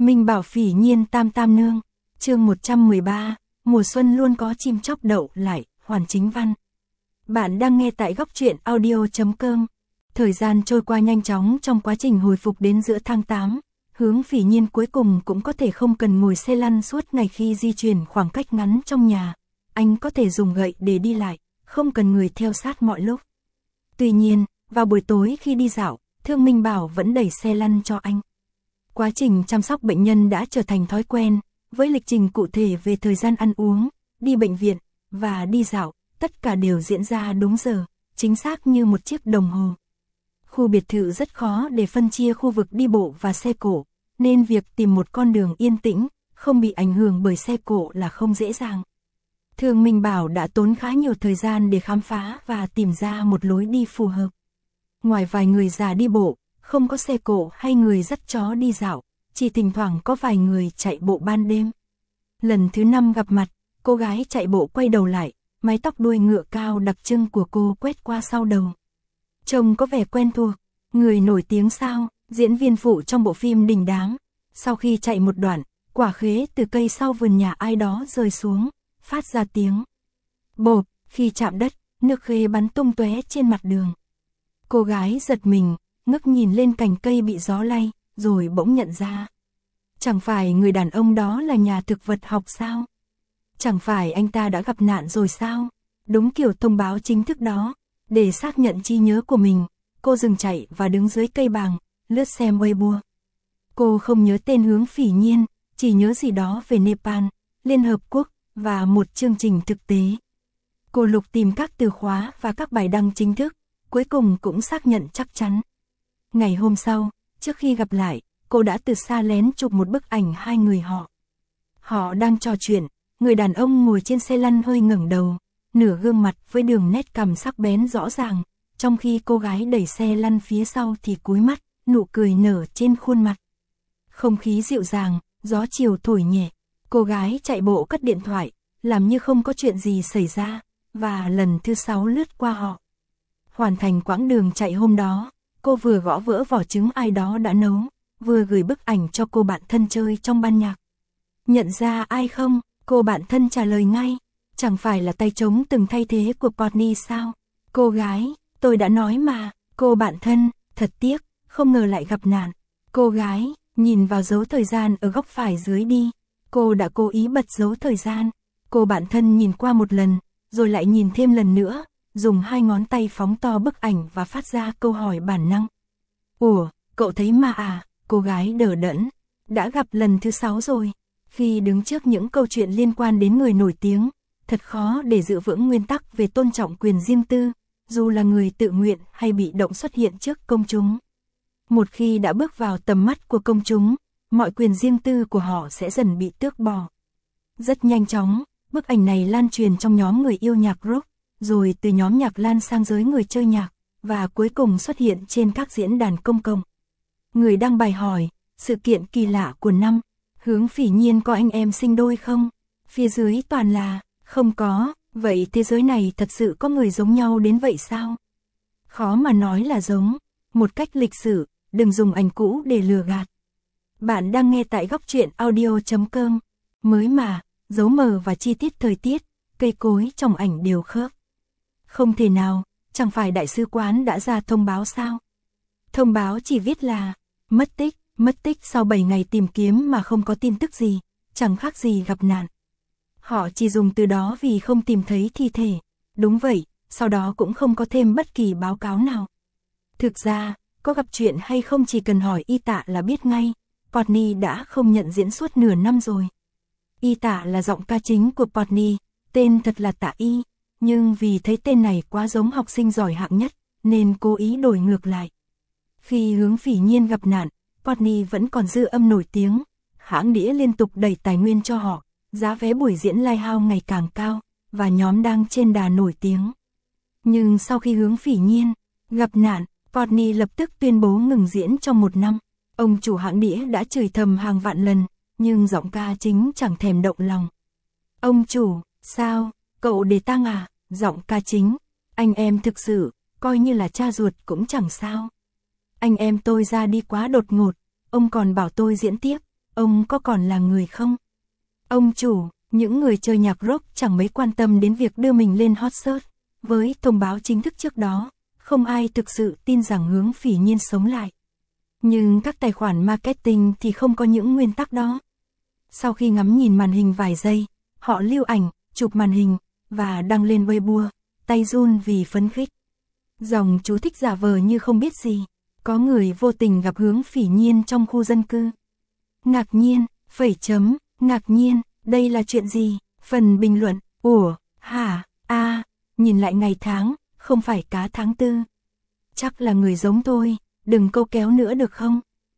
Minh Bảo Phỉ Nhiên Tam Tam Nương, chương 113, mùa xuân luôn có chim chóc đậu lại, Hoàn Chính Văn. Bạn đang nghe tại góc truyện audio.com. Thời gian trôi qua nhanh chóng trong quá trình hồi phục đến giữa tháng 8, Hướng Phỉ Nhiên cuối cùng cũng có thể không cần ngồi xe lăn suốt ngày khi di chuyển khoảng cách ngắn trong nhà. Anh có thể dùng gậy để đi lại, không cần người theo sát mọi lúc. Tuy nhiên, vào buổi tối khi đi dạo, Thương Minh Bảo vẫn đẩy xe lăn cho anh. Quá trình chăm sóc bệnh nhân đã trở thành thói quen, với lịch trình cụ thể về thời gian ăn uống, đi bệnh viện và đi dạo, tất cả đều diễn ra đúng giờ, chính xác như một chiếc đồng hồ. Khu biệt thự rất khó để phân chia khu vực đi bộ và xe cộ, nên việc tìm một con đường yên tĩnh, không bị ảnh hưởng bởi xe cộ là không dễ dàng. Thương Minh Bảo đã tốn khá nhiều thời gian để khám phá và tìm ra một lối đi phù hợp. Ngoài vài người già đi bộ, không có xe cộ hay người dắt chó đi dạo, chỉ thỉnh thoảng có vài người chạy bộ ban đêm. Lần thứ 5 gặp mặt, cô gái chạy bộ quay đầu lại, mái tóc đuôi ngựa cao đặc trưng của cô quét qua sau đầu. Trông có vẻ quen thuộc, người nổi tiếng sao, diễn viên phụ trong bộ phim đình đám. Sau khi chạy một đoạn, quả khế từ cây sau vườn nhà ai đó rơi xuống, phát ra tiếng bộp, khi chạm đất, nước khế bắn tung tóe trên mặt đường. Cô gái giật mình, ngước nhìn lên cành cây bị gió lay, rồi bỗng nhận ra. Chẳng phải người đàn ông đó là nhà thực vật học sao? Chẳng phải anh ta đã gặp nạn rồi sao? Đúng kiểu thông báo chính thức đó. Để xác nhận trí nhớ của mình, cô dừng chạy và đứng dưới cây bàng, lướt xem Weibo. Cô không nhớ tên Hướng Phỉ Nhiên, chỉ nhớ gì đó về Nepal, Liên Hợp Quốc và một chương trình thực tế. Cô lục tìm các từ khóa và các bài đăng chính thức, cuối cùng cũng xác nhận chắc chắn. Ngày hôm sau, trước khi gặp lại, cô đã từ xa lén chụp một bức ảnh hai người họ. Họ đang trò chuyện, người đàn ông ngồi trên xe lăn hơi ngẩng đầu, nửa gương mặt với đường nét cằm sắc bén rõ ràng, trong khi cô gái đẩy xe lăn phía sau thì cúi mắt, nụ cười nở trên khuôn mặt. Không khí dịu dàng, gió chiều thổi nhẹ, cô gái chạy bộ cất điện thoại, làm như không có chuyện gì xảy ra, và lần thứ 6 lướt qua họ. Hoàn thành quãng đường chạy hôm đó, cô vừa gõ vỡ vỏ trứng ai đó đã nấu, vừa gửi bức ảnh cho cô bạn thân chơi trong ban nhạc. Nhận ra ai không? Cô bạn thân trả lời ngay. Chẳng phải là tay trống từng thay thế của Courtney sao? Cô gái, tôi đã nói mà. Cô bạn thân, thật tiếc, không ngờ lại gặp nạn. Cô gái, nhìn vào dấu thời gian ở góc phải dưới đi. Cô đã cố ý bật dấu thời gian. Cô bạn thân nhìn qua một lần, rồi lại nhìn thêm lần nữa, dùng hai ngón tay phóng to bức ảnh và phát ra câu hỏi bản năng. Ủa, cậu thấy ma à? Cô gái đờ đẫn. Đã gặp lần thứ 6 rồi. Khi đứng trước những câu chuyện liên quan đến người nổi tiếng, thật khó để giữ vững nguyên tắc về tôn trọng quyền riêng tư, dù là người tự nguyện hay bị động xuất hiện trước công chúng. Một khi đã bước vào tầm mắt của công chúng, mọi quyền riêng tư của họ sẽ dần bị tước bỏ. Rất nhanh chóng, bức ảnh này lan truyền trong nhóm người yêu nhạc rock, rồi từ nhóm nhạc lan sang giới người chơi nhạc, và cuối cùng xuất hiện trên các diễn đàn công cộng. Người đăng bài hỏi, sự kiện kỳ lạ của năm, Hướng Phỉ Nhiên có anh em sinh đôi không? Phía dưới toàn là, không có, vậy thế giới này thật sự có người giống nhau đến vậy sao? Khó mà nói là giống, một cách lịch sử, đừng dùng ảnh cũ để lừa gạt. Bạn đang nghe tại góc truyện audio.com, mới mà, dấu mờ và chi tiết thời tiết, cây cối trong ảnh đều khớp. Không thể nào, chẳng phải đại sứ quán đã ra thông báo sao? Thông báo chỉ viết là, mất tích sau 7 ngày tìm kiếm mà không có tin tức gì, chẳng khác gì gặp nạn. Họ chỉ dùng từ đó vì không tìm thấy thi thể. Đúng vậy, sau đó cũng không có thêm bất kỳ báo cáo nào. Thực ra, có gặp chuyện hay không chỉ cần hỏi y tạ là biết ngay, Courtney đã không nhận diễn suốt nửa năm rồi. Y tạ là giọng ca chính của Courtney, tên thật là Tạ Y, nhưng vì thấy tên này quá giống học sinh giỏi hạng nhất, nên cố ý đổi ngược lại. Khi Hướng Phỉ Nhiên gặp nạn, Courtney vẫn còn dư âm nổi tiếng, hãng đĩa liên tục đẩy tài nguyên cho họ, giá vé buổi diễn Lighthouse ngày càng cao, và nhóm đang trên đà nổi tiếng. Nhưng sau khi Hướng Phỉ Nhiên gặp nạn, Courtney lập tức tuyên bố ngừng diễn trong 1 năm. Ông chủ hãng đĩa đã chửi thầm hàng vạn lần, nhưng giọng ca chính chẳng thèm động lòng. Ông chủ, sao, cậu để tang à? Giọng ca chính, anh em thực sự, coi như là cha ruột cũng chẳng sao. Anh em tôi ra đi quá đột ngột, ông còn bảo tôi diễn tiếp, ông có còn là người không? Ông chủ, những người chơi nhạc rock chẳng mấy quan tâm đến việc đưa mình lên hot search. Với thông báo chính thức trước đó, không ai thực sự tin rằng Hướng Phỉ Nhiên sống lại. Nhưng các tài khoản marketing thì không có những nguyên tắc đó. Sau khi ngắm nhìn màn hình vài giây, họ lưu ảnh, chụp màn hình, và đăng lên Weibo, tay run vì phấn khích. Dòng chú thích giả vờ như không biết gì, có người vô tình gặp Hướng Phỉ Nhiên trong khu dân cư. Ngạc nhiên, phẩy chấm, ngạc nhiên, đây là chuyện gì? Phần bình luận, ủa, hả, nhìn lại ngày tháng, không phải cá tháng 4. Chắc là người giống thôi, đừng câu kéo nữa được không?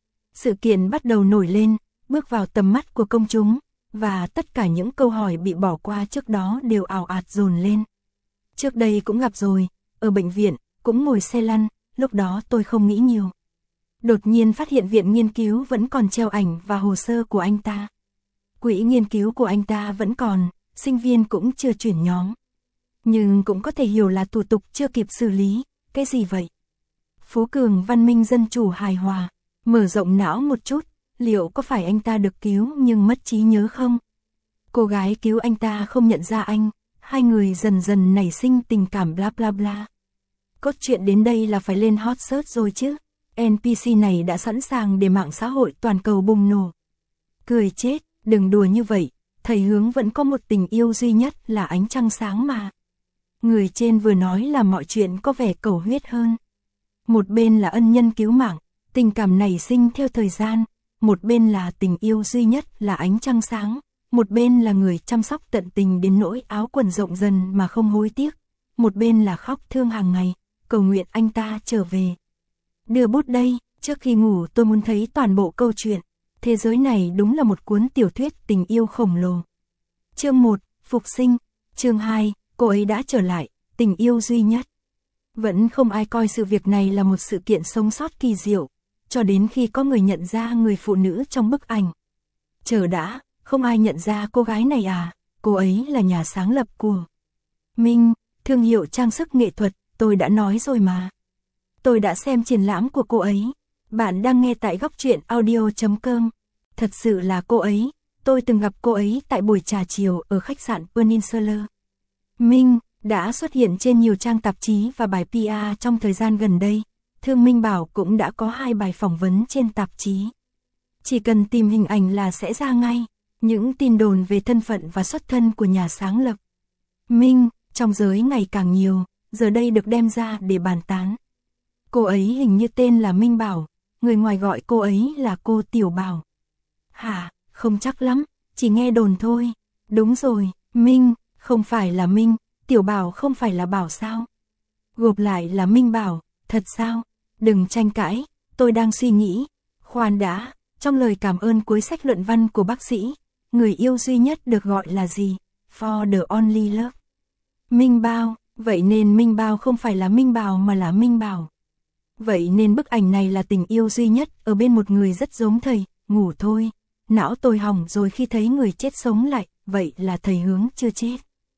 Sự kiện bắt đầu nổi lên, bước vào tầm mắt của công chúng, và tất cả những câu hỏi bị bỏ qua trước đó đều ào ạt dồn lên. Trước đây cũng gặp rồi, ở bệnh viện, cũng ngồi xe lăn, lúc đó tôi không nghĩ nhiều. Đột nhiên phát hiện viện nghiên cứu vẫn còn treo ảnh và hồ sơ của anh ta. Quỹ nghiên cứu của anh ta vẫn còn, sinh viên cũng chưa chuyển nhóm. Nhưng cũng có thể hiểu là thủ tục chưa kịp xử lý, cái gì vậy? Phú Cường văn minh dân chủ hài hòa, mở rộng não một chút, liệu có phải anh ta được cứu nhưng mất trí nhớ không? Cô gái cứu anh ta không nhận ra anh, hai người dần dần nảy sinh tình cảm bla bla bla. Cốt truyện đến đây là phải lên hot search rồi chứ. NPC này đã sẵn sàng để mạng xã hội toàn cầu bùng nổ. Cười chết, đừng đùa như vậy, thầy Hướng vẫn có một tình yêu duy nhất là ánh trăng sáng mà. Người trên vừa nói là mọi chuyện có vẻ cầu huyết hơn. Một bên là ân nhân cứu mạng, tình cảm nảy sinh theo thời gian, một bên là tình yêu duy nhất là ánh trăng sáng, một bên là người chăm sóc tận tình đến nỗi áo quần rộng dần mà không hối tiếc, một bên là khóc thương hàng ngày, cầu nguyện anh ta trở về. Đưa bút đây, trước khi ngủ tôi muốn thấy toàn bộ câu chuyện. Thế giới này đúng là một cuốn tiểu thuyết tình yêu khổng lồ. Chương 1, Phục sinh. Chương 2, cô ấy đã trở lại, tình yêu duy nhất. Vẫn không ai coi sự việc này là một sự kiện sống sót kỳ diệu, cho đến khi có người nhận ra người phụ nữ trong bức ảnh. Chờ đã, không ai nhận ra cô gái này à, cô ấy là nhà sáng lập của Minh, thương hiệu trang sức nghệ thuật, tôi đã nói rồi mà. Tôi đã xem triển lãm của cô ấy. Bạn đang nghe tại Góc Truyện Audio.com. Thật sự là cô ấy, tôi từng gặp cô ấy tại buổi trà chiều ở khách sạn Peninsula. Minh đã xuất hiện trên nhiều trang tạp chí và bài PR trong thời gian gần đây. Thương Minh bảo cũng đã có 2 bài phỏng vấn trên tạp chí. Chỉ cần tìm hình ảnh là sẽ ra ngay những tin đồn về thân phận và xuất thân của nhà sáng lập Minh trong giới ngày càng nhiều, giờ đây được đem ra để bàn tán. Cô ấy hình như tên là Minh Bảo, người ngoài gọi cô ấy là cô Tiểu Bảo. Hả, không chắc lắm, chỉ nghe đồn thôi. Đúng rồi, Minh, không phải là Minh, Tiểu Bảo không phải là Bảo sao? Gộp lại là Minh Bảo, thật sao? Đừng tranh cãi, tôi đang suy nghĩ. Khoan đã, trong lời cảm ơn cuối sách luận văn của bác sĩ, người yêu duy nhất được gọi là gì? For the only love. Minh Bao, vậy nên Minh Bao không phải là Minh Bảo mà là Minh Bảo. Vậy nên bức ảnh này là tình yêu duy nhất ở bên một người rất giống thầy, ngủ thôi. Não tôi hỏng rồi khi thấy người chết sống lại, vậy là thầy Hướng chưa chết.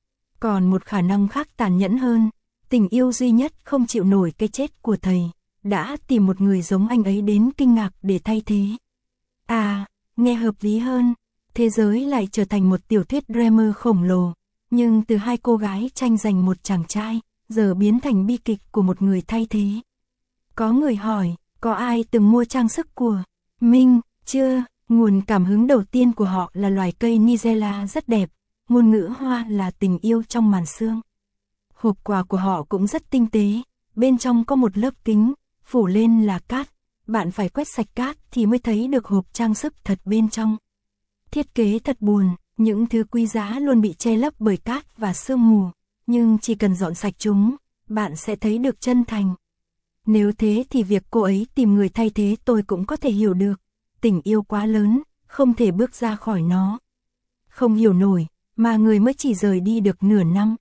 Còn một khả năng khác tàn nhẫn hơn, tình yêu duy nhất không chịu nổi cái chết của thầy, đã tìm một người giống anh ấy đến kinh ngạc để thay thế. À, nghe hợp lý hơn, thế giới lại trở thành một tiểu thuyết drama khổng lồ, nhưng từ 2 cô gái tranh giành một chàng trai, giờ biến thành bi kịch của một người thay thế. Có người hỏi, có ai từng mua trang sức của Minh? Chưa, nguồn cảm hứng đầu tiên của họ là loài cây Nigella rất đẹp, ngôn ngữ Hoa là tình yêu trong màn sương. Hộp quà của họ cũng rất tinh tế, bên trong có một lớp kính, phủ lên là cát, bạn phải quét sạch cát thì mới thấy được hộp trang sức thật bên trong. Thiết kế thật buồn, những thứ quý giá luôn bị che lấp bởi cát và sương mù, nhưng chỉ cần dọn sạch chúng, bạn sẽ thấy được chân thành. Nếu thế thì việc cô ấy tìm người thay thế tôi cũng có thể hiểu được. Tình yêu quá lớn, không thể bước ra khỏi nó. Không hiểu nổi, mà người mới chỉ rời đi được nửa năm.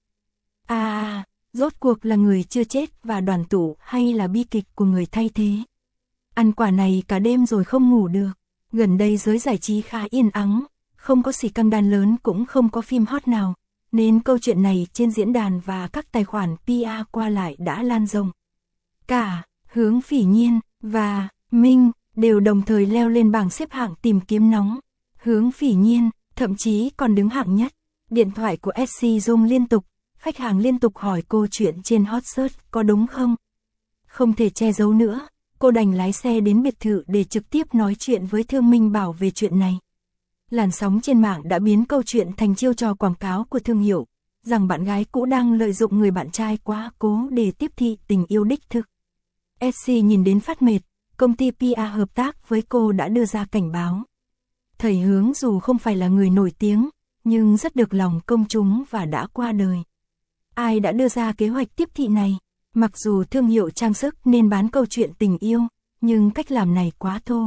Rốt cuộc là người chưa chết và đoàn tụ hay là bi kịch của người thay thế? Ăn quả này cả đêm rồi không ngủ được. Gần đây giới giải trí khá yên ắng, không có scandal lớn cũng không có phim hot nào, nên câu chuyện này trên diễn đàn và các tài khoản PR qua lại đã lan rộng. Cả Hướng Phỉ Nhiên và Minh đều đồng thời leo lên bảng xếp hạng tìm kiếm nóng. Hướng Phỉ Nhiên, thậm chí còn đứng hạng nhất. Điện thoại của SC rung liên tục, khách hàng liên tục hỏi cô chuyện trên hot search có đúng không? Không thể che giấu nữa, cô đành lái xe đến biệt thự để trực tiếp nói chuyện với Thương Minh Bảo về chuyện này. Làn sóng trên mạng đã biến câu chuyện thành chiêu trò quảng cáo của thương hiệu, rằng bạn gái cũ đang lợi dụng người bạn trai quá cố để tiếp thị tình yêu đích thực. SC nhìn đến phát mệt, công ty PR hợp tác với cô đã đưa ra cảnh báo. Thầy Hướng dù không phải là người nổi tiếng, nhưng rất được lòng công chúng và đã qua đời. Ai đã đưa ra kế hoạch tiếp thị này? Mặc dù thương hiệu trang sức nên bán câu chuyện tình yêu, nhưng cách làm này quá thô.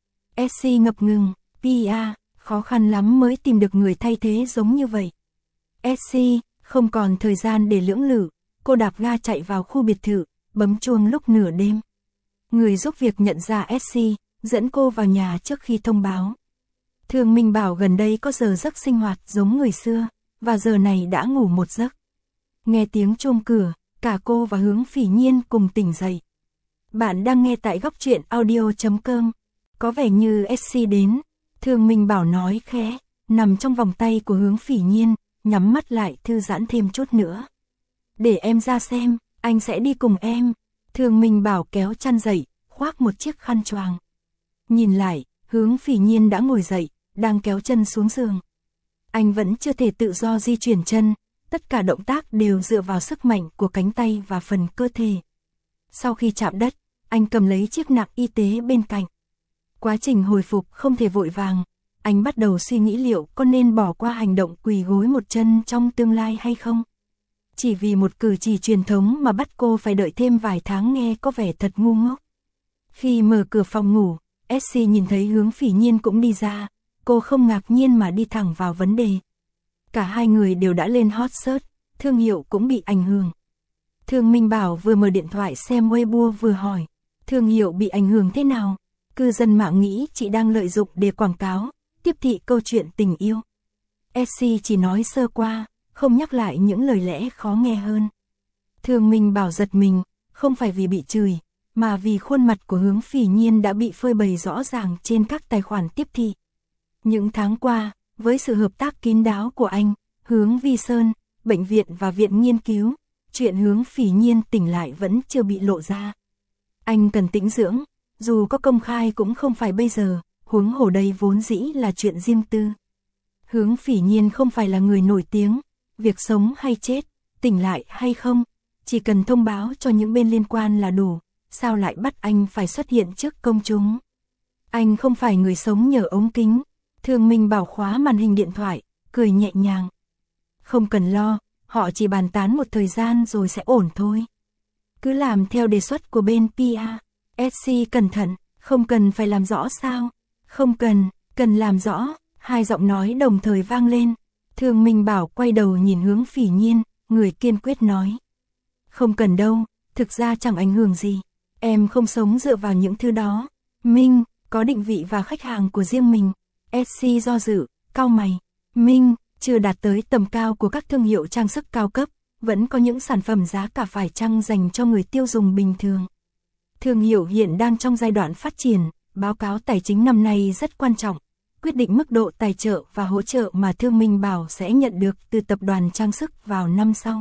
SC ngập ngừng, PR, khó khăn lắm mới tìm được người thay thế giống như vậy. SC, không còn thời gian để lưỡng lự, cô đạp ga chạy vào khu biệt thự, bấm chuông lúc nửa đêm. Người giúp việc nhận ra SC, dẫn cô vào nhà trước khi thông báo. Thương Minh Bảo gần đây có giờ giấc sinh hoạt giống người xưa, và giờ này đã ngủ một giấc. Nghe tiếng chuông cửa, cả cô và Hướng Phỉ Nhiên cùng tỉnh dậy. Bạn đang nghe tại Góc Truyện Audio.com. Có vẻ như SC đến, Thương Minh Bảo nói khẽ, nằm trong vòng tay của Hướng Phỉ Nhiên, nhắm mắt lại thư giãn thêm chút nữa. Để em ra xem, anh sẽ đi cùng em. Thương Minh Bảo kéo chăn dậy, khoác một chiếc khăn choàng. Nhìn lại, Hướng Phỉ Nhiên đã ngồi dậy, đang kéo chân xuống giường. Anh vẫn chưa thể tự do di chuyển chân, tất cả động tác đều dựa vào sức mạnh của cánh tay và phần cơ thể. Sau khi chạm đất, anh cầm lấy chiếc nạng y tế bên cạnh. Quá trình hồi phục không thể vội vàng, anh bắt đầu suy nghĩ liệu có nên bỏ qua hành động quỳ gối một chân trong tương lai hay không. Chỉ vì một cử chỉ truyền thống mà bắt cô phải đợi thêm vài tháng nghe có vẻ thật ngu ngốc. Khi mở cửa phòng ngủ, SC nhìn thấy Hướng Phỉ Nhiên cũng đi ra, cô không ngạc nhiên mà đi thẳng vào vấn đề. Cả hai người đều đã lên hot search, thương hiệu cũng bị ảnh hưởng. Thương Minh Bảo vừa mở điện thoại xem Weibo vừa hỏi, thương hiệu bị ảnh hưởng thế nào? Cư dân mạng nghĩ chị đang lợi dụng để quảng cáo, tiếp thị câu chuyện tình yêu. SC chỉ nói sơ qua, không nhắc lại những lời lẽ khó nghe hơn. Thương Minh Bảo giật mình, không phải vì bị chửi, mà vì khuôn mặt của Hướng Phỉ Nhiên đã bị phơi bày rõ ràng trên các tài khoản tiếp thị. Những tháng qua, với sự hợp tác kín đáo của anh, Hướng Vi Sơn, bệnh viện và viện nghiên cứu, chuyện Hướng Phỉ Nhiên tỉnh lại vẫn chưa bị lộ ra. Anh cần tĩnh dưỡng, dù có công khai cũng không phải bây giờ, huống hồ đây vốn dĩ là chuyện riêng tư. Hướng Phỉ Nhiên không phải là người nổi tiếng, việc sống hay chết, tỉnh lại hay không, chỉ cần thông báo cho những bên liên quan là đủ, sao lại bắt anh phải xuất hiện trước công chúng. Anh không phải người sống nhờ ống kính. Thương Minh Bảo khóa màn hình điện thoại, cười nhẹ nhàng. Không cần lo, họ chỉ bàn tán một thời gian rồi sẽ ổn thôi. Cứ làm theo đề xuất của bên PR. SC cẩn thận, không cần phải làm rõ sao? Không cần, cần làm rõ, hai giọng nói đồng thời vang lên. Thương Minh Bảo quay đầu nhìn Hướng Phỉ Nhiên, người kiên quyết nói. Không cần đâu, thực ra chẳng ảnh hưởng gì. Em không sống dựa vào những thứ đó. Minh, có định vị và khách hàng của riêng mình. SC do dự, cau mày. Minh, chưa đạt tới tầm cao của các thương hiệu trang sức cao cấp, vẫn có những sản phẩm giá cả phải chăng dành cho người tiêu dùng bình thường. Thương hiệu hiện đang trong giai đoạn phát triển, báo cáo tài chính năm nay rất quan trọng, quyết định mức độ tài trợ và hỗ trợ mà Thương Minh Bảo sẽ nhận được từ tập đoàn trang sức vào năm sau.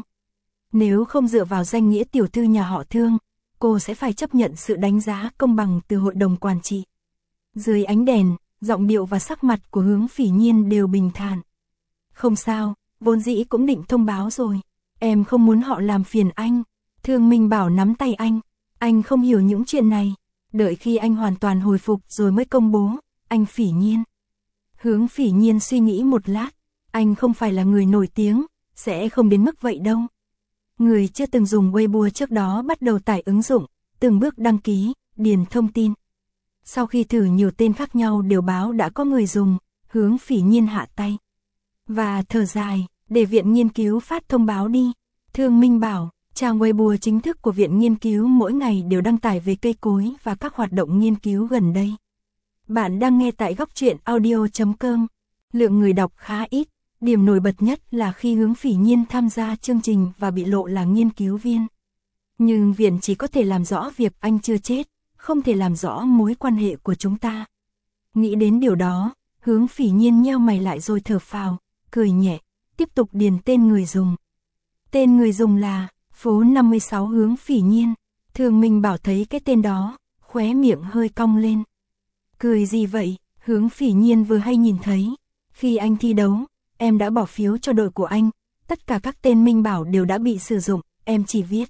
Nếu không dựa vào danh nghĩa tiểu thư nhà họ Thương, cô sẽ phải chấp nhận sự đánh giá công bằng từ hội đồng quản trị. Dưới ánh đèn, giọng điệu và sắc mặt của Hướng Phỉ Nhiên đều bình thản. Không sao, vốn dĩ cũng định thông báo rồi. Em không muốn họ làm phiền anh. Thương Minh Bảo nắm tay anh không hiểu những chuyện này. Đợi khi anh hoàn toàn hồi phục rồi mới công bố, anh Phỉ Nhiên. Hướng Phỉ Nhiên suy nghĩ một lát, anh không phải là người nổi tiếng, sẽ không đến mức vậy đâu. Người chưa từng dùng Weibo trước đó bắt đầu tải ứng dụng, từng bước đăng ký, điền thông tin. Sau khi thử nhiều tên khác nhau đều báo đã có người dùng, Hướng Phỉ Nhiên hạ tay. Và thở dài, để viện nghiên cứu phát thông báo đi. Thương Minh Bảo, trang Weibo chính thức của viện nghiên cứu mỗi ngày đều đăng tải về cây cối và các hoạt động nghiên cứu gần đây. Bạn đang nghe tại Góc Truyện Audio.com. Lượng người đọc khá ít, điểm nổi bật nhất là khi Hướng Phỉ Nhiên tham gia chương trình và bị lộ là nghiên cứu viên. Nhưng viện chỉ có thể làm rõ việc anh chưa chết, không thể làm rõ mối quan hệ của chúng ta. Nghĩ đến điều đó, Hướng Phỉ Nhiên nheo mày lại rồi thở phào, cười nhẹ, tiếp tục điền tên người dùng. Tên người dùng là phố 56 Hướng Phỉ Nhiên. Thường Minh Bảo thấy cái tên đó, khóe miệng hơi cong lên. Cười gì vậy? Hướng Phỉ Nhiên vừa hay nhìn thấy. Khi anh thi đấu, em đã bỏ phiếu cho đội của anh. Tất cả các tên Minh Bảo đều đã bị sử dụng, em chỉ viết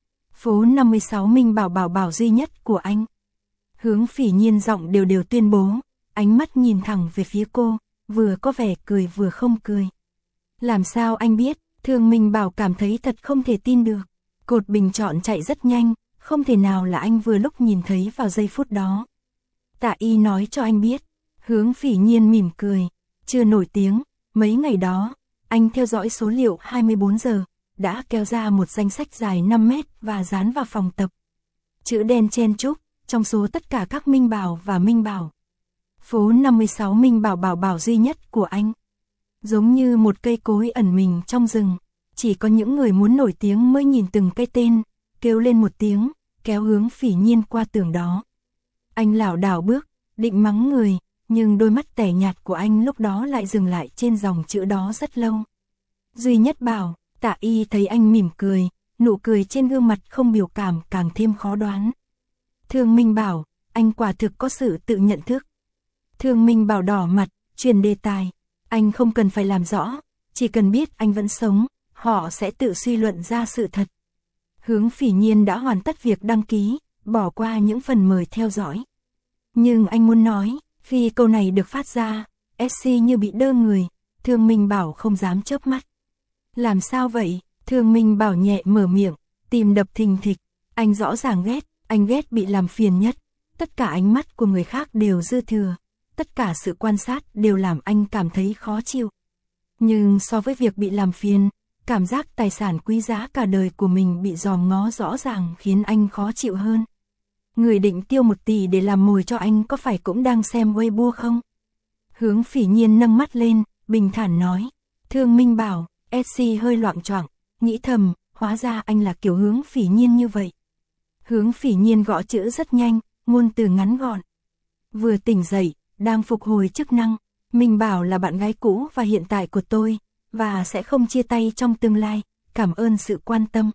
phố 56 Minh Bảo Bảo Bảo duy nhất của anh. Hướng Phỉ Nhiên giọng đều đều tuyên bố, ánh mắt nhìn thẳng về phía cô, vừa có vẻ cười vừa không cười. Làm sao anh biết? Thường Minh Bảo cảm thấy thật không thể tin được. Cột bình chọn chạy rất nhanh, không thể nào là anh vừa lúc nhìn thấy vào giây phút đó. Tạ Y nói cho anh biết. Hướng Phỉ Nhiên mỉm cười, chưa nổi tiếng, mấy ngày đó, anh theo dõi số liệu 24 giờ, đã kéo ra một danh sách dài 5 mét và dán vào phòng tập. Chữ đen chen chúc, trong số tất cả các Minh Bảo và Minh Bảo. Phố 56 Minh Bảo Bảo Bảo duy nhất của anh. Giống như một cây cối ẩn mình trong rừng, chỉ có những người muốn nổi tiếng mới nhìn từng cái tên, kêu lên một tiếng, kéo Hướng Phỉ Nhiên qua tường đó. Anh lảo đảo bước, định mắng người, nhưng đôi mắt tẻ nhạt của anh lúc đó lại dừng lại trên dòng chữ đó rất lâu. Duy nhất Bảo. Tạ Y thấy anh mỉm cười, nụ cười trên gương mặt không biểu cảm càng thêm khó đoán. Thường Minh Bảo, anh quả thực có sự tự nhận thức. Thường Minh Bảo đỏ mặt, chuyển đề tài. Anh không cần phải làm rõ, chỉ cần biết anh vẫn sống, họ sẽ tự suy luận ra sự thật. Hướng Phỉ Nhiên đã hoàn tất việc đăng ký, bỏ qua những phần mời theo dõi. Nhưng anh muốn nói, khi câu này được phát ra, SC như bị đơ người, Thường Minh Bảo không dám chớp mắt. Làm sao vậy? Thường Minh Bảo nhẹ mở miệng, tim đập thình thịch, anh rõ ràng ghét, anh ghét bị làm phiền nhất. Tất cả ánh mắt của người khác đều dư thừa, tất cả sự quan sát đều làm anh cảm thấy khó chịu. Nhưng so với việc bị làm phiền, cảm giác tài sản quý giá cả đời của mình bị dòm ngó rõ ràng khiến anh khó chịu hơn. Người định tiêu 1 tỷ để làm mồi cho anh có phải cũng đang xem Weibo không? Hướng Phỉ Nhiên nâng mắt lên, bình thản nói. Thường Minh Bảo, SC hơi loạng choạng, nghĩ thầm, hóa ra anh là kiểu Hướng Phỉ Nhiên như vậy. Hướng Phỉ Nhiên gõ chữ rất nhanh, ngôn từ ngắn gọn. Vừa tỉnh dậy, đang phục hồi chức năng, Minh Bảo là bạn gái cũ và hiện tại của tôi, và sẽ không chia tay trong tương lai, cảm ơn sự quan tâm.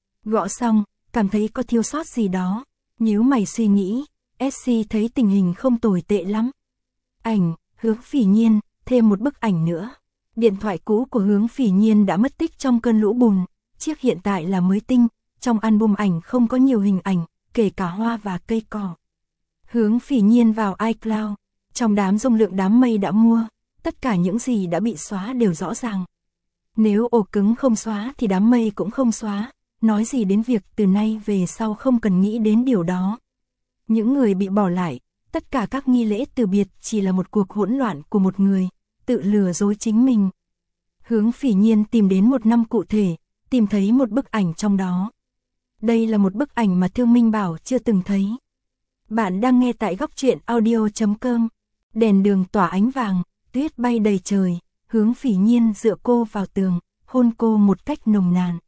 Gõ xong, cảm thấy có thiếu sót gì đó, nhíu mày suy nghĩ, SC thấy tình hình không tồi tệ lắm. Ảnh, Hướng Phỉ Nhiên, thêm một bức ảnh nữa. Điện thoại cũ của Hướng Phỉ Nhiên đã mất tích trong cơn lũ bùn, chiếc hiện tại là mới tinh, trong album ảnh không có nhiều hình ảnh, kể cả hoa và cây cỏ. Hướng Phỉ Nhiên vào iCloud, trong đám dung lượng đám mây đã mua, tất cả những gì đã bị xóa đều rõ ràng. Nếu ổ cứng không xóa thì đám mây cũng không xóa, nói gì đến việc từ nay về sau không cần nghĩ đến điều đó. Những người bị bỏ lại, tất cả các nghi lễ từ biệt chỉ là một cuộc hỗn loạn của một người, tự lừa dối chính mình. Hướng Phỉ Nhiên tìm đến một năm cụ thể, tìm thấy một bức ảnh trong đó. Đây là một bức ảnh mà Thương Minh Bảo chưa từng thấy. Bạn đang nghe tại góc truyện audio.com. Đèn đường tỏa ánh vàng, tuyết bay đầy trời, Hướng Phỉ Nhiên dựa cô vào tường, hôn cô một cách nồng nàn.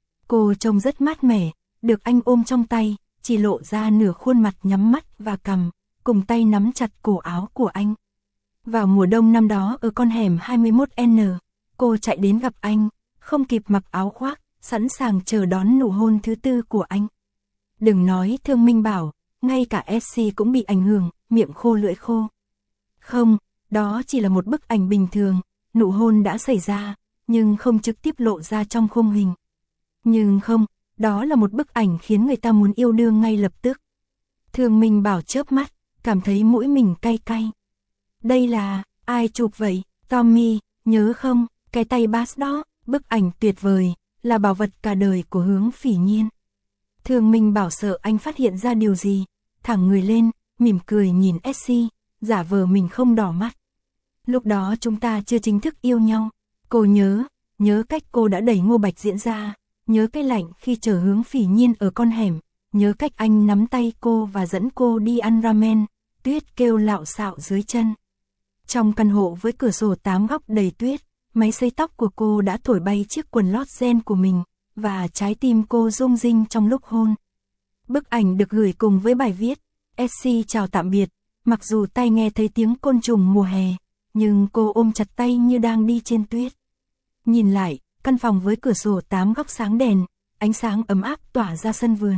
Cô trông rất mát mẻ, được anh ôm trong tay, chỉ lộ ra nửa khuôn mặt nhắm mắt và cằm, cùng tay nắm chặt cổ áo của anh. Vào mùa đông năm đó ở con hẻm 21N, cô chạy đến gặp anh, không kịp mặc áo khoác, sẵn sàng chờ đón nụ hôn thứ 4 của anh. Đừng nói Thương Minh Bảo, ngay cả SC cũng bị ảnh hưởng, miệng khô lưỡi khô. Không, đó chỉ là một bức ảnh bình thường, nụ hôn đã xảy ra, nhưng không trực tiếp lộ ra trong khung hình. Nhưng không, đó là một bức ảnh khiến người ta muốn yêu đương ngay lập tức. Thương Minh Bảo chớp mắt, cảm thấy mũi mình cay cay. Đây là, ai chụp vậy? Tommy, nhớ không, cái tay bass đó, bức ảnh tuyệt vời, là bảo vật cả đời của Hướng Phỉ Nhiên. Thương Minh Bảo sợ anh phát hiện ra điều gì, thẳng người lên, mỉm cười nhìn SC, giả vờ mình không đỏ mắt. Lúc đó chúng ta chưa chính thức yêu nhau, cô nhớ cách cô đã đẩy Ngô Bạch Diễn ra, nhớ cái lạnh khi chở Hướng Phỉ Nhiên ở con hẻm, nhớ cách anh nắm tay cô và dẫn cô đi ăn ramen, tuyết kêu lạo xạo dưới chân. Trong căn hộ với cửa sổ 8 góc đầy tuyết, máy sấy tóc của cô đã thổi bay chiếc quần lót ren của mình, và trái tim cô rung rinh trong lúc hôn. Bức ảnh được gửi cùng với bài viết, SC chào tạm biệt, mặc dù tai nghe thấy tiếng côn trùng mùa hè, nhưng cô ôm chặt tay như đang đi trên tuyết. Nhìn lại, căn phòng với cửa sổ 8 góc sáng đèn, ánh sáng ấm áp tỏa ra sân vườn.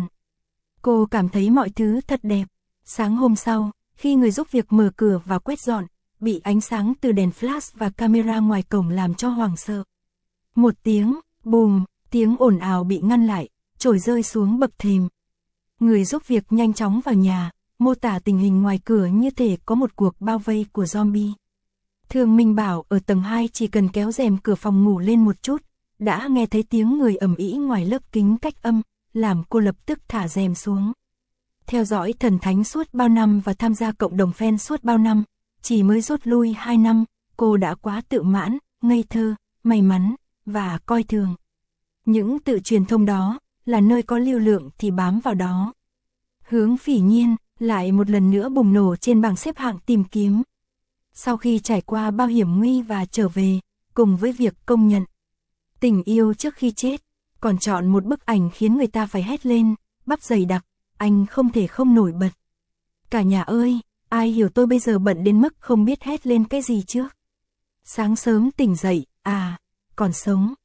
Cô cảm thấy mọi thứ thật đẹp. Sáng hôm sau, khi người giúp việc mở cửa và quét dọn, bị ánh sáng từ đèn flash và camera ngoài cổng làm cho hoảng sợ. Một tiếng, bùm, tiếng ồn ào bị ngăn lại, chổi rơi xuống bậc thềm. Người giúp việc nhanh chóng vào nhà, mô tả tình hình ngoài cửa như thể có một cuộc bao vây của zombie. Thương Minh bảo ở tầng 2 chỉ cần kéo rèm cửa phòng ngủ lên một chút, đã nghe thấy tiếng người ầm ĩ ngoài lớp kính cách âm, làm cô lập tức thả rèm xuống. Theo dõi thần thánh suốt bao năm và tham gia cộng đồng fan suốt bao năm, chỉ mới rút lui 2 năm, cô đã quá tự mãn, ngây thơ, may mắn, và coi thường. Những tự truyền thông đó, là nơi có lưu lượng thì bám vào đó. Hướng Phỉ Nhiên, lại một lần nữa bùng nổ trên bảng xếp hạng tìm kiếm. Sau khi trải qua bao hiểm nguy và trở về, cùng với việc công nhận tình yêu trước khi chết, còn chọn một bức ảnh khiến người ta phải hét lên, bắp dày đặc, anh không thể không nổi bật. Cả nhà ơi, ai hiểu tôi bây giờ bận đến mức không biết hét lên cái gì trước. Sáng sớm tỉnh dậy, còn sống,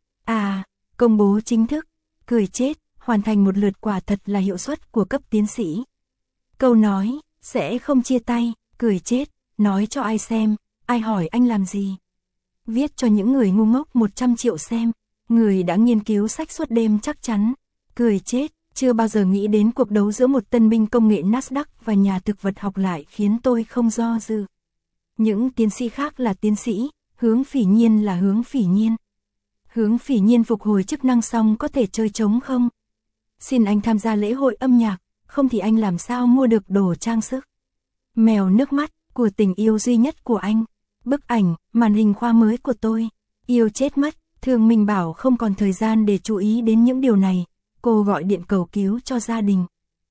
công bố chính thức, cười chết, hoàn thành một lượt quả thật là hiệu suất của cấp tiến sĩ. Câu nói, sẽ không chia tay, cười chết, nói cho ai xem, ai hỏi anh làm gì. Viết cho những người ngu ngốc 100 triệu xem, người đã nghiên cứu sách suốt đêm chắc chắn, cười chết, chưa bao giờ nghĩ đến cuộc đấu giữa một tân binh công nghệ Nasdaq và nhà thực vật học lại khiến tôi không do dự. Những tiến sĩ khác là tiến sĩ, Hướng Phỉ Nhiên là Hướng Phỉ Nhiên. Hướng Phỉ Nhiên phục hồi chức năng xong có thể chơi trống không? Xin anh tham gia lễ hội âm nhạc, không thì anh làm sao mua được đồ trang sức. Mèo nước mắt, của tình yêu duy nhất của anh. Bức ảnh, màn hình khoa mới của tôi. Yêu chết mất, Thương Minh bảo không còn thời gian để chú ý đến những điều này. Cô gọi điện cầu cứu cho gia đình.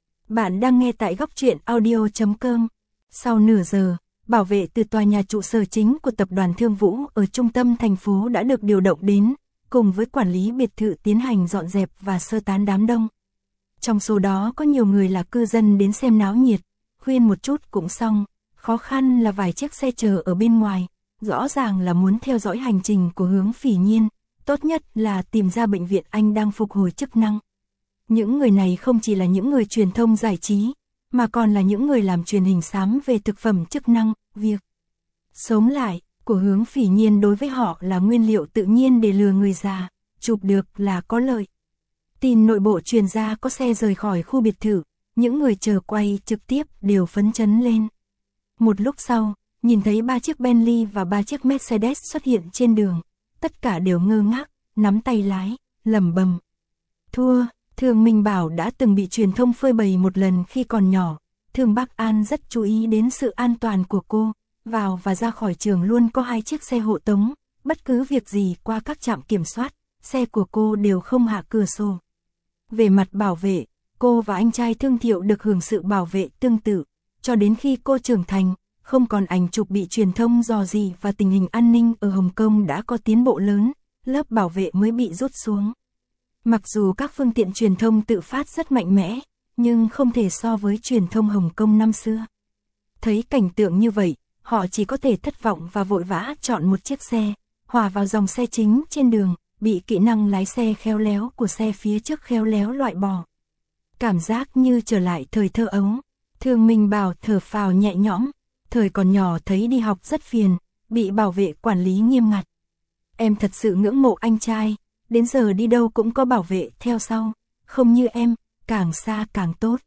Bạn đang nghe tại góc truyện audio.com. Sau nửa giờ, bảo vệ từ tòa nhà trụ sở chính của tập đoàn Thương Vũ ở trung tâm thành phố đã được điều động đến, cùng với quản lý biệt thự tiến hành dọn dẹp và sơ tán đám đông. Trong số đó có nhiều người là cư dân đến xem náo nhiệt, khuyên một chút cũng xong, khó khăn là vài chiếc xe chờ ở bên ngoài, rõ ràng là muốn theo dõi hành trình của Hướng Phỉ Nhiên, tốt nhất là tìm ra bệnh viện anh đang phục hồi chức năng. Những người này không chỉ là những người truyền thông giải trí, mà còn là những người làm truyền hình xám về thực phẩm chức năng, việc sống lại của Hướng Phỉ Nhiên đối với họ là nguyên liệu tự nhiên để lừa người già, chụp được là có lợi. Tin nội bộ truyền ra có xe rời khỏi khu biệt thự, những người chờ quay trực tiếp đều phấn chấn lên. Một lúc sau, nhìn thấy 3 chiếc Bentley và 3 chiếc Mercedes xuất hiện trên đường, tất cả đều ngơ ngác, nắm tay lái, lẩm bẩm. Thua, Thương Minh bảo đã từng bị truyền thông phơi bày một lần khi còn nhỏ, Thương Bắc An rất chú ý đến sự an toàn của cô, vào và ra khỏi trường luôn có 2 chiếc xe hộ tống, bất cứ việc gì qua các trạm kiểm soát, xe của cô đều không hạ cửa sổ. Về mặt bảo vệ, cô và anh trai Thương Thiệu được hưởng sự bảo vệ tương tự, cho đến khi cô trưởng thành, không còn ảnh chụp bị truyền thông dò dỉ và tình hình an ninh ở Hồng Kông đã có tiến bộ lớn, lớp bảo vệ mới bị rút xuống. Mặc dù các phương tiện truyền thông tự phát rất mạnh mẽ, nhưng không thể so với truyền thông Hồng Kông năm xưa. Thấy cảnh tượng như vậy, họ chỉ có thể thất vọng và vội vã chọn một chiếc xe, hòa vào dòng xe chính trên đường, bị kỹ năng lái xe khéo léo của xe phía trước khéo léo loại bỏ. Cảm giác như trở lại thời thơ ấu. Thương Minh bảo thở phào nhẹ nhõm, thời còn nhỏ thấy đi học rất phiền, bị bảo vệ quản lý nghiêm ngặt. Em thật sự ngưỡng mộ anh trai, đến giờ đi đâu cũng có bảo vệ theo sau, không như em, càng xa càng tốt.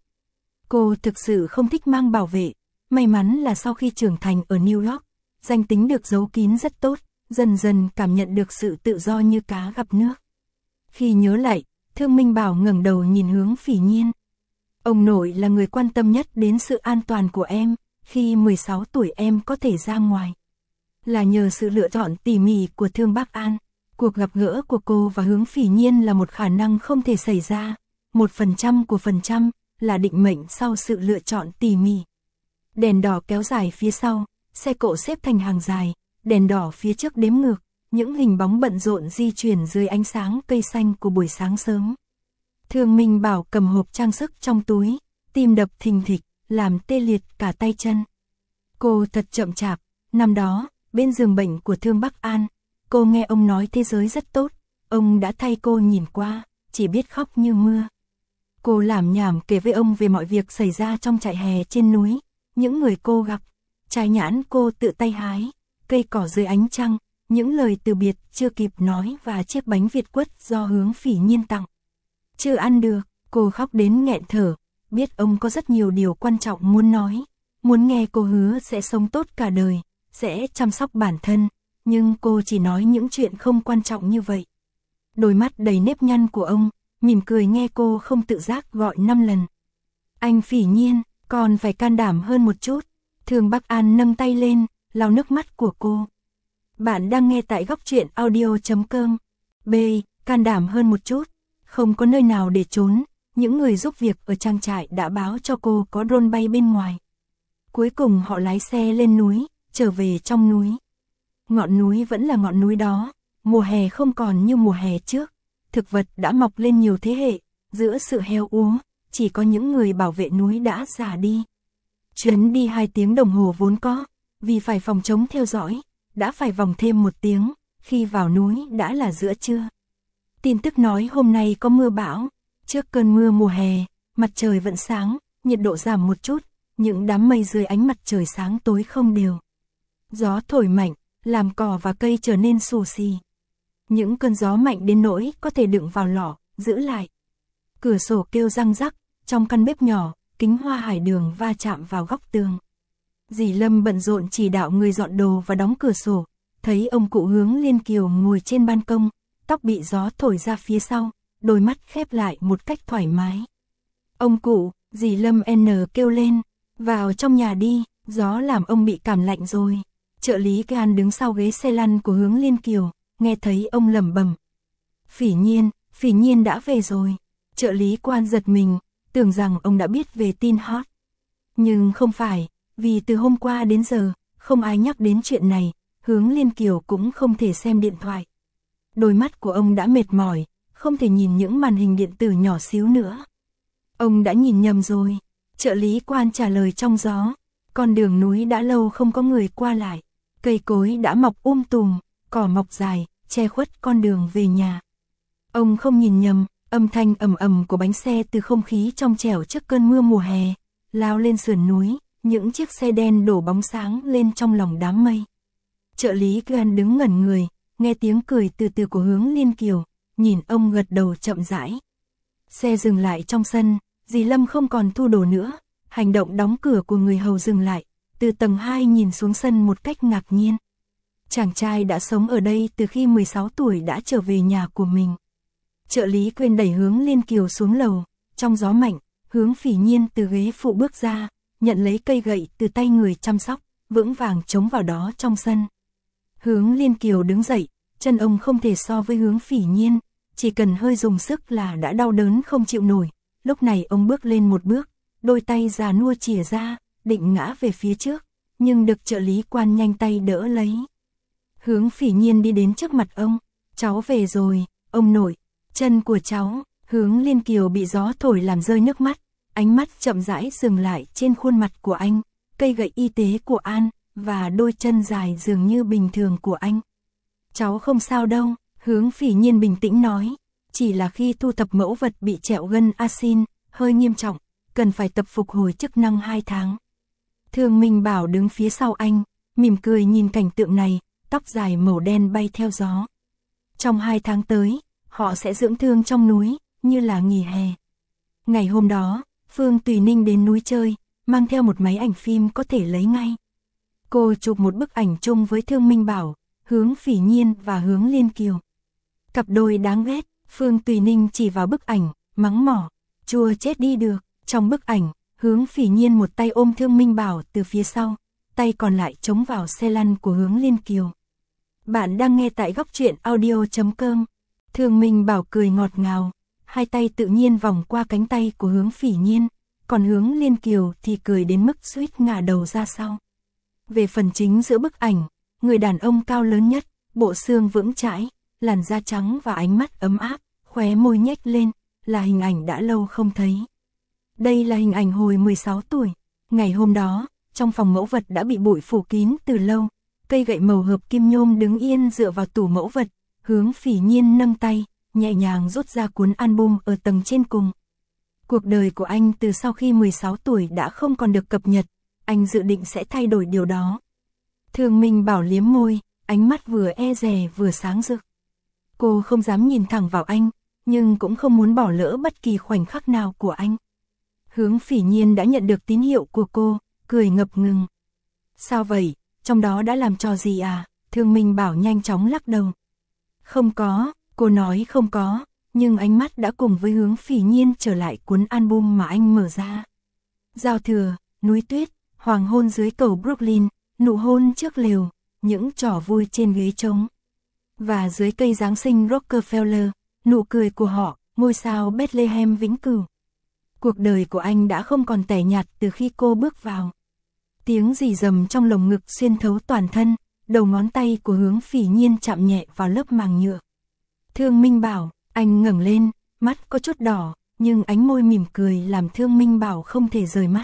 Cô thực sự không thích mang bảo vệ, may mắn là sau khi trưởng thành ở New York, danh tính được giấu kín rất tốt, dần dần cảm nhận được sự tự do như cá gặp nước. Khi nhớ lại, Thương Minh bảo ngẩng đầu nhìn Hướng Phỉ Nhiên. Ông nội là người quan tâm nhất đến sự an toàn của em, khi 16 tuổi em có thể ra ngoài. Là nhờ sự lựa chọn tỉ mỉ của Thương Bắc An, cuộc gặp gỡ của cô và Hướng Phỉ Nhiên là một khả năng không thể xảy ra, 1% của phần trăm, là định mệnh sau sự lựa chọn tỉ mỉ. Đèn đỏ kéo dài phía sau, xe cộ xếp thành hàng dài, đèn đỏ phía trước đếm ngược, những hình bóng bận rộn di chuyển dưới ánh sáng cây xanh của buổi sáng sớm. Thương Minh bảo cầm hộp trang sức trong túi, tim đập thình thịch, làm tê liệt cả tay chân. Cô thật chậm chạp, năm đó, bên giường bệnh của Thương Bắc An. Cô nghe ông nói thế giới rất tốt, ông đã thay cô nhìn qua, chỉ biết khóc như mưa. Cô lảm nhảm kể với ông về mọi việc xảy ra trong trại hè trên núi, những người cô gặp, trái nhãn cô tự tay hái, cây cỏ dưới ánh trăng, những lời từ biệt chưa kịp nói và chiếc bánh Việt quất do Hướng Phỉ Nhiên tặng. Chưa ăn được, cô khóc đến nghẹn thở, biết ông có rất nhiều điều quan trọng muốn nói, muốn nghe cô hứa sẽ sống tốt cả đời, sẽ chăm sóc bản thân, nhưng cô chỉ nói những chuyện không quan trọng như vậy. Đôi mắt đầy nếp nhăn của ông, mỉm cười nghe cô không tự giác gọi 5 lần. Anh Phỉ Nhiên, còn phải can đảm hơn một chút. Thương Bắc An nâng tay lên, lau nước mắt của cô. Bạn đang nghe tại góc truyện audio.com. B. Can đảm hơn một chút. Không có nơi nào để trốn. Những người giúp việc ở trang trại đã báo cho cô có drone bay bên ngoài. Cuối cùng họ lái xe lên núi, trở về trong núi. Ngọn núi vẫn là ngọn núi đó. Mùa hè không còn như mùa hè trước. Thực vật đã mọc lên nhiều thế hệ. Giữa sự heo úa, chỉ có những người bảo vệ núi đã già đi. Chuyến đi 2 tiếng đồng hồ vốn có, vì phải phòng chống theo dõi, đã phải vòng thêm 1 tiếng, khi vào núi đã là giữa trưa. Tin tức nói hôm nay có mưa bão, trước cơn mưa mùa hè, mặt trời vẫn sáng, nhiệt độ giảm một chút, những đám mây dưới ánh mặt trời sáng tối không đều. Gió thổi mạnh, làm cỏ và cây trở nên xù xì. Những cơn gió mạnh đến nỗi có thể đựng vào lọ, giữ lại. Cửa sổ kêu răng rắc, trong căn bếp nhỏ, kính hoa hải đường va chạm vào góc tường. Dì Lâm bận rộn chỉ đạo người dọn đồ và đóng cửa sổ, thấy ông cụ Hướng Liên Kiều ngồi trên ban công, tóc bị gió thổi ra phía sau, đôi mắt khép lại một cách thoải mái. Ông cụ, dì Lâm kêu lên, vào trong nhà đi, gió làm ông bị cảm lạnh rồi. Trợ lý Gan đứng sau ghế xe lăn của Hướng Liên Kiều, nghe thấy ông lẩm bẩm. Phỉ Nhiên đã về rồi. Trợ lý Quan giật mình, tưởng rằng ông đã biết về tin hot. Nhưng không phải, vì từ hôm qua đến giờ, không ai nhắc đến chuyện này, Hướng Liên Kiều cũng không thể xem điện thoại. Đôi mắt của ông đã mệt mỏi, không thể nhìn những màn hình điện tử nhỏ xíu nữa. Ông đã nhìn nhầm rồi, trợ lý Quan trả lời trong gió. Con đường núi đã lâu không có người qua lại, cây cối đã mọc tùm, cỏ mọc dài, che khuất con đường về nhà. Ông không nhìn nhầm, âm thanh ầm ầm của bánh xe từ không khí trong trẻo trước cơn mưa mùa hè, lao lên sườn núi, những chiếc xe đen đổ bóng sáng lên trong lòng đám mây. Trợ lý Gan đứng ngẩn người, nghe tiếng cười từ từ của Hướng Liên Kiều, nhìn ông gật đầu chậm rãi. Xe dừng lại trong sân, dì Lâm không còn thu đồ nữa, hành động đóng cửa của người hầu dừng lại, từ tầng 2 nhìn xuống sân một cách ngạc nhiên. Chàng trai đã sống ở đây từ khi 16 tuổi đã trở về nhà của mình. Trợ lý quên đẩy Hướng Liên Kiều xuống lầu, trong gió mạnh, Hướng Phỉ Nhiên từ ghế phụ bước ra, nhận lấy cây gậy từ tay người chăm sóc, vững vàng chống vào đó trong sân. Hướng Liên Kiều đứng dậy, chân ông không thể so với Hướng Phỉ Nhiên, chỉ cần hơi dùng sức là đã đau đớn không chịu nổi. Lúc này ông bước lên một bước, đôi tay già nua chìa ra, định ngã về phía trước, nhưng được trợ lý Quan nhanh tay đỡ lấy. Hướng Phỉ Nhiên đi đến trước mặt ông, cháu về rồi, ông nội, chân của cháu. Hướng Liên Kiều bị gió thổi làm rơi nước mắt, ánh mắt chậm rãi dừng lại trên khuôn mặt của anh, cây gậy y tế của An, và đôi chân dài dường như bình thường của anh. Cháu không sao đâu, Hướng Phỉ Nhiên bình tĩnh nói, chỉ là khi thu thập mẫu vật bị trẹo gân axin, hơi nghiêm trọng, cần phải tập phục hồi chức năng 2 tháng. Thương Minh Bảo đứng phía sau anh, mỉm cười nhìn cảnh tượng này, tóc dài màu đen bay theo gió. Trong 2 tháng tới, họ sẽ dưỡng thương trong núi, như là nghỉ hè. Ngày hôm đó, Phương Tùy Ninh đến núi chơi, mang theo một máy ảnh phim có thể lấy ngay. Cô chụp một bức ảnh chung với Thương Minh Bảo, Hướng Phỉ Nhiên và Hướng Liên Kiều. Cặp đôi đáng ghét, Phương Tùy Ninh chỉ vào bức ảnh, mắng mỏ, chua chết đi được. Trong bức ảnh, Hướng Phỉ Nhiên một tay ôm Thương Minh Bảo từ phía sau, tay còn lại chống vào xe lăn của Hướng Liên Kiều. Bạn đang nghe tại góc truyện audio.com. Thương Minh Bảo cười ngọt ngào, hai tay tự nhiên vòng qua cánh tay của Hướng Phỉ Nhiên, còn Hướng Liên Kiều thì cười đến mức suýt ngả đầu ra sau. Về phần chính giữa bức ảnh, người đàn ông cao lớn nhất, bộ xương vững chãi, làn da trắng và ánh mắt ấm áp, khóe môi nhếch lên, là hình ảnh đã lâu không thấy. Đây là hình ảnh hồi 16 tuổi, ngày hôm đó, trong phòng mẫu vật đã bị bụi phủ kín từ lâu, cây gậy màu hợp kim nhôm đứng yên dựa vào tủ mẫu vật, Hướng Phỉ Nhiên nâng tay, nhẹ nhàng rút ra cuốn album ở tầng trên cùng. Cuộc đời của anh từ sau khi 16 tuổi đã không còn được cập nhật, anh dự định sẽ thay đổi điều đó. Thương Minh Bảo liếm môi, ánh mắt vừa e dè vừa sáng rực. Cô không dám nhìn thẳng vào anh, nhưng cũng không muốn bỏ lỡ bất kỳ khoảnh khắc nào của anh. Hướng Phỉ Nhiên đã nhận được tín hiệu của cô, cười ngập ngừng. Sao vậy, trong đó đã làm trò gì à? Thương Minh Bảo nhanh chóng lắc đầu. Không có, cô nói không có, nhưng ánh mắt đã cùng với Hướng Phỉ Nhiên trở lại cuốn album mà anh mở ra. Giao thừa, núi tuyết, hoàng hôn dưới cầu Brooklyn, nụ hôn trước lều, những trò vui trên ghế trống. Và dưới cây Giáng sinh Rockefeller, nụ cười của họ, ngôi sao Bethlehem vĩnh cửu. Cuộc đời của anh đã không còn tẻ nhạt từ khi cô bước vào. Tiếng rì rầm trong lồng ngực xuyên thấu toàn thân, đầu ngón tay của Hướng Phỉ Nhiên chạm nhẹ vào lớp màng nhựa. Thương Minh Bảo, anh ngẩng lên, mắt có chút đỏ, nhưng ánh môi mỉm cười làm Thương Minh Bảo không thể rời mắt.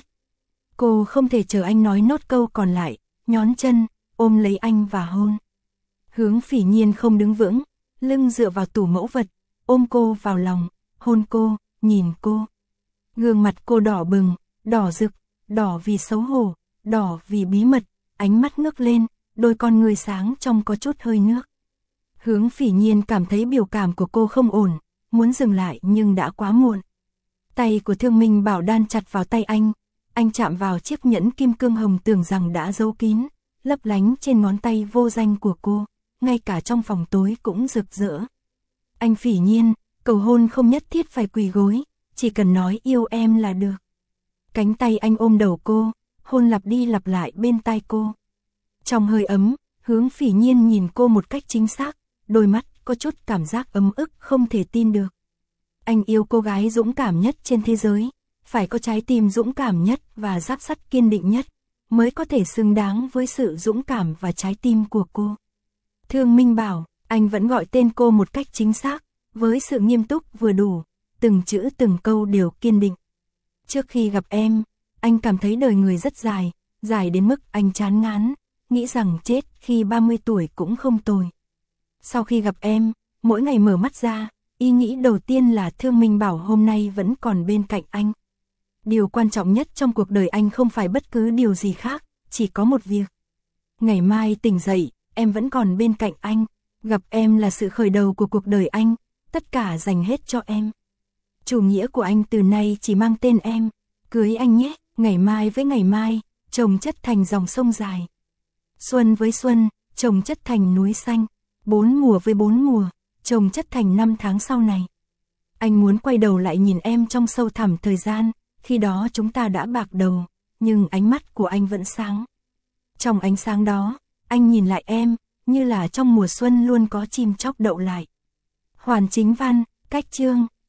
Cô không thể chờ anh nói nốt câu còn lại, nhón chân, ôm lấy anh và hôn. Hướng Phỉ Nhiên không đứng vững, lưng dựa vào tủ mẫu vật, ôm cô vào lòng, hôn cô, nhìn cô. Gương mặt cô đỏ bừng, đỏ rực, đỏ vì xấu hổ, đỏ vì bí mật, ánh mắt ngước lên, đôi con người sáng trong có chút hơi nước. Hướng Phỉ Nhiên cảm thấy biểu cảm của cô không ổn, muốn dừng lại nhưng đã quá muộn. Tay của Thương Minh Bảo đan chặt vào tay anh chạm vào chiếc nhẫn kim cương hồng tưởng rằng đã giấu kín, lấp lánh trên ngón tay vô danh của cô, ngay cả trong phòng tối cũng rực rỡ. Anh Phỉ Nhiên, cầu hôn không nhất thiết phải quỳ gối, chỉ cần nói yêu em là được. Cánh tay anh ôm đầu cô, hôn lặp đi lặp lại bên tai cô. Trong hơi ấm, Hướng Phỉ Nhiên nhìn cô một cách chính xác, đôi mắt có chút cảm giác ấm ức không thể tin được. Anh yêu cô gái dũng cảm nhất trên thế giới, phải có trái tim dũng cảm nhất và giáp sắt kiên định nhất, mới có thể xứng đáng với sự dũng cảm và trái tim của cô. Thương Minh Bảo, anh vẫn gọi tên cô một cách chính xác, với sự nghiêm túc vừa đủ, từng chữ từng câu đều kiên định. Trước khi gặp em, anh cảm thấy đời người rất dài, dài đến mức anh chán ngán, nghĩ rằng chết khi 30 tuổi cũng không tồi. Sau khi gặp em, mỗi ngày mở mắt ra, ý nghĩ đầu tiên là Thương Minh Bảo hôm nay vẫn còn bên cạnh anh. Điều quan trọng nhất trong cuộc đời anh không phải bất cứ điều gì khác, chỉ có một việc. Ngày mai tỉnh dậy, em vẫn còn bên cạnh anh, gặp em là sự khởi đầu của cuộc đời anh, tất cả dành hết cho em. Chủ nghĩa của anh từ nay chỉ mang tên em, cưới anh nhé, ngày mai với ngày mai, chồng chất thành dòng sông dài. Xuân với xuân, chồng chất thành núi xanh, 4 mùa với 4 mùa, chồng chất thành 5 tháng sau này. Anh muốn quay đầu lại nhìn em trong sâu thẳm thời gian, khi đó chúng ta đã bạc đầu, nhưng ánh mắt của anh vẫn sáng. Trong ánh sáng đó, anh nhìn lại em, như là trong mùa xuân luôn có chim chóc đậu lại. Hoàn Chính Văn, cách chương